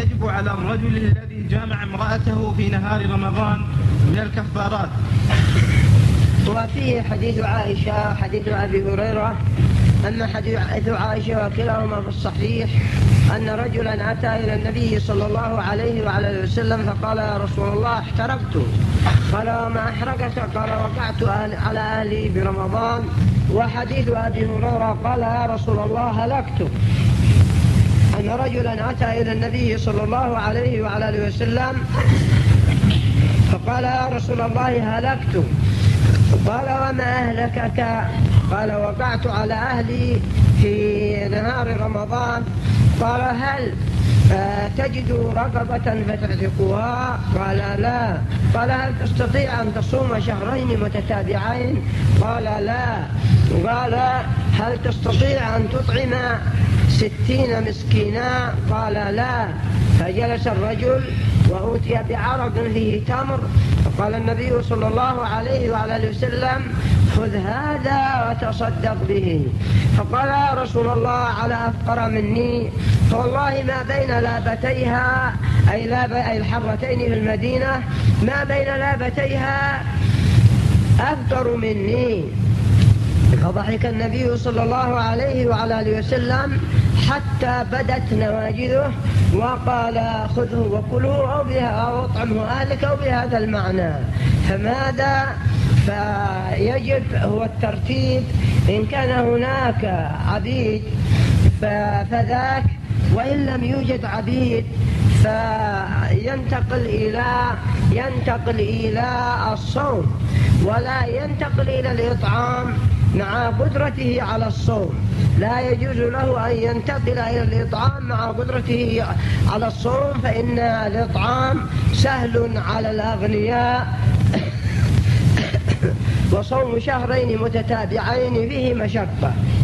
يجب على الرجل الذي جامع امرأته في نهار رمضان من الكفارات؟ وفيه حديث عائشة وحديث أبي هريرة. أما حديث عائشة وكلاهما في الصحيح أن رجلا أتى إلى النبي صلى الله عليه وعلى وسلم فقال: يا رسول الله احترقت. قال: وما أحرقك؟ قال: وقعت على أهلي برمضان. وحديث أبي هريرة قال: يا رسول الله هلكت. أن رجلا أتى إلى النبي صلى الله عليه وعلى وسلم فقال: يا رسول الله هلكت. قال: وما أهلكك؟ قال: وقعت على أهلي في نهار رمضان. قال: هل تجد رقبة فتعتقها؟ قال: لا. قال: هل تستطيع أن تصوم شهرين متتابعين؟ قال: لا. قال: هل تستطيع أن تطعم 60 مسكينا؟ قال: لا. فجلس الرجل وأوتي بعرق فيه تمر، فقال النبي صلى الله عليه وعلى وسلم: خذ هذا وتصدق به. فقال: يا رسول الله على أفقر مني؟ فوالله ما بين لابتيها أي الحرتين في المدينة ما بين لابتيها أفقر مني. فضحك النبي صلى الله عليه وعلى وسلم حتى بدت نواجذه وقال: خذه وكله أو اطعمه أهلك أو بهذا المعنى. فماذا؟ فيجب هو الترتيب. إن كان هناك عبيد فذاك، وإن لم يوجد عبيد فينتقل إلى الصوم، ولا ينتقل إلى الإطعام مع قدرته على الصوم. لا يجوز له أن ينتقل إلى الإطعام مع قدرته على الصوم، فإن الإطعام سهل على الأغنياء وصوم شهرين متتابعين فيه مشقة.